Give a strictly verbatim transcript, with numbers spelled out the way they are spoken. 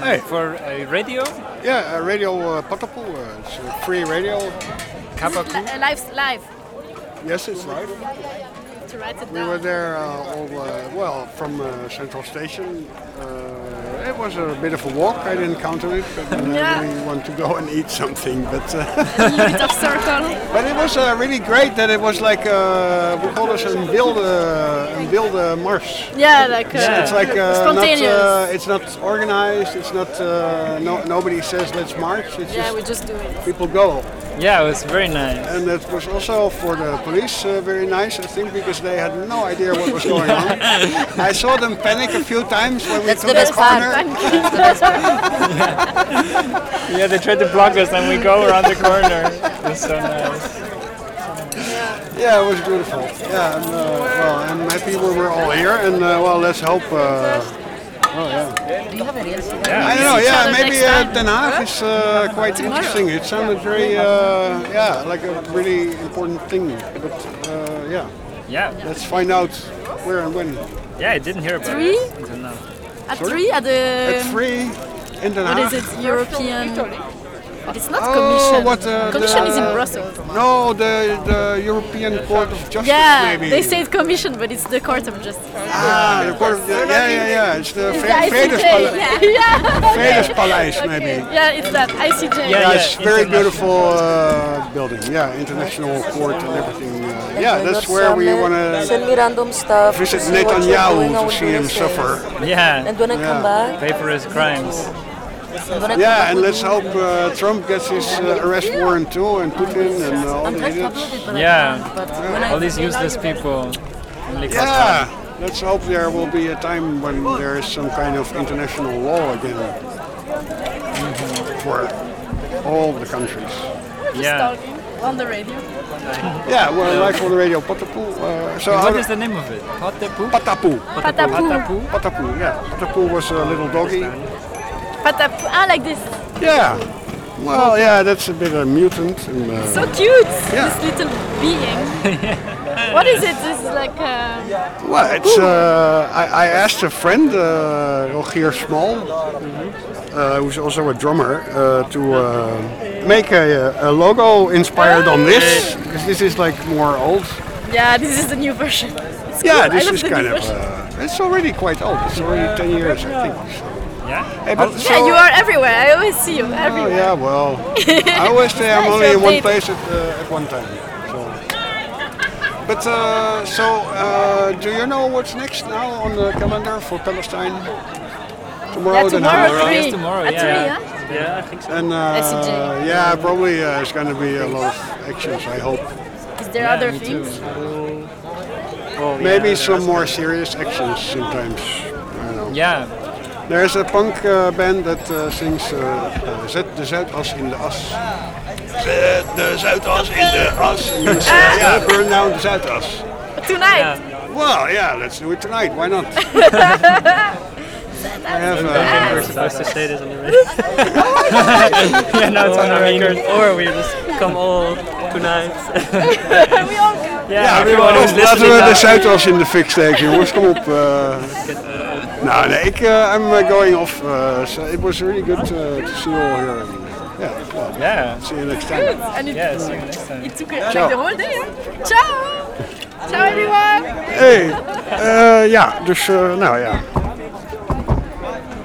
Hey. for a radio. Yeah, uh, Radio uh, Patapu. Uh, it's a free radio. Kabaku. Li- live, live. Yes, it's live. To write it We down. were there uh, all, uh, well, from uh, Central Station. Uh, it was a bit of a walk. I didn't count on it, but uh, Yeah. I really want to go and eat something. But uh, A little bit of circle. but it was uh, really great that it was like uh, we call this een wilde, een wilde mars. Yeah, like uh, Yeah. It's like uh, not, spontaneous. uh, it's not organized. It's not. Uh, no, nobody says let's march. It's yeah, just we just do it. people go. Yeah, it was very nice. And that was also for the police uh, very nice, I think, because they had no idea what was going on. I saw them panic a few times when we That's took the the best part. corner. That's the best part. Yeah, they tried to block us, and we go around the corner. It was so nice. Yeah, it was beautiful. Yeah, and, uh, well, I'm happy we were all here, and uh, well, let's hope. Uh, oh yeah. Do you have any else? Yeah. I don't know. each Yeah, other maybe next uh, time. Den Haag is uh, quite interesting. It sounded very, uh, yeah, like a really important thing. But uh, yeah, Yeah, let's find out where and when. yeah, I didn't hear about Three? it until now. At Sorry? three, at the At three in Den what Haag. is it? European. But it's not Oh, commission. what, uh, commission the- is in Brussels. No, the the European Court of Justice, Yeah, maybe. they say it's commission, but it's the court of justice. Ah, the court of the, yeah, yeah, yeah. It's the It's Ve- the I C J. Vredespala- Yeah, yeah. Vredespaleis, maybe. Yeah, it's that I C J. Yeah, Yeah, yeah, it's very international. beautiful uh, building. Yeah, international court and everything. Uh, yeah, that's where we want to Send me random stuff. visit see what you're doing, Netanyahu I to will see do him the same. suffer. Yeah, And when I come back, pay for his crimes. and when I come Yeah, back, and we'll let's do- hope uh, Trump gets his uh, arrest warrant too, and Putin and uh, all I'm the glad to idiots. upload it, but I Yeah. can't. But when I All these useless people. Only cost Yeah, let's hope there will be a time when there is some kind of international law again for all the countries. one. Yeah. Talking on the radio. Yeah, we're live on the radio Patapu. Uh, so What how- is the name of it? Potepu? Patapu. Patapu. Patapu? Patapu, yeah. Patapu was a little doggy. Patapu. Ah, like this. Yeah. Well, yeah, that's a bit a mutant. And, uh, So cute. Yeah. This little being. What is it? This is like. Uh, well, it's. Uh, I, I asked a friend, uh, Rogier Small, uh, who's also a drummer, uh, to uh, make a, a logo inspired on this, because this is like more old. yeah, this is the new version. It's Yeah, cool. I this love is the kind new of. version. Uh, it's already quite old. It's already ten years, I think. So. Yeah? Hey, but Yeah, so- you are everywhere. I always see you Oh everywhere. yeah, well, I always say I'm nice only in one update. place at, uh, at one time. So. But uh, so, uh, do you know what's next now on the calendar for Palestine? Tomorrow, Yeah, then tomorrow tomorrow. three. Yes, tomorrow, At yeah. three, yeah? Yeah, I think so. And uh, I C J. yeah, probably uh, it's going to be a lot of actions. I hope. Is there Yeah, other me too. things? Oh, Maybe yeah, some more serious actions sometimes. I don't know. Yeah, There's a punk uh, band that uh, sings uh, uh, Zet de Zuidas in de as. Zet de Zuidas in de as. It means, uh, yeah, burn down the Zuidas. Tonight. yeah. Well, yeah, let's do it tonight. Why not? I have, We're uh, supposed to say this on the radio. Yeah, now it's on the record. Or we just come all tonight. we all go. Yeah, everyone laten who's we listening de now. Zuidas in de fik steken, jongens. Kom op. uh. Nou, nee, ik, uh, I'm uh, going off. Uh, so it was really good uh, to see you all here. And, yeah, well, Yeah, see you next time. And it, yeah, see you next time. it took uh, Ciao. like the whole day. Huh? Ciao. Ciao everyone. Hey, uh, ja, dus uh, nou ja.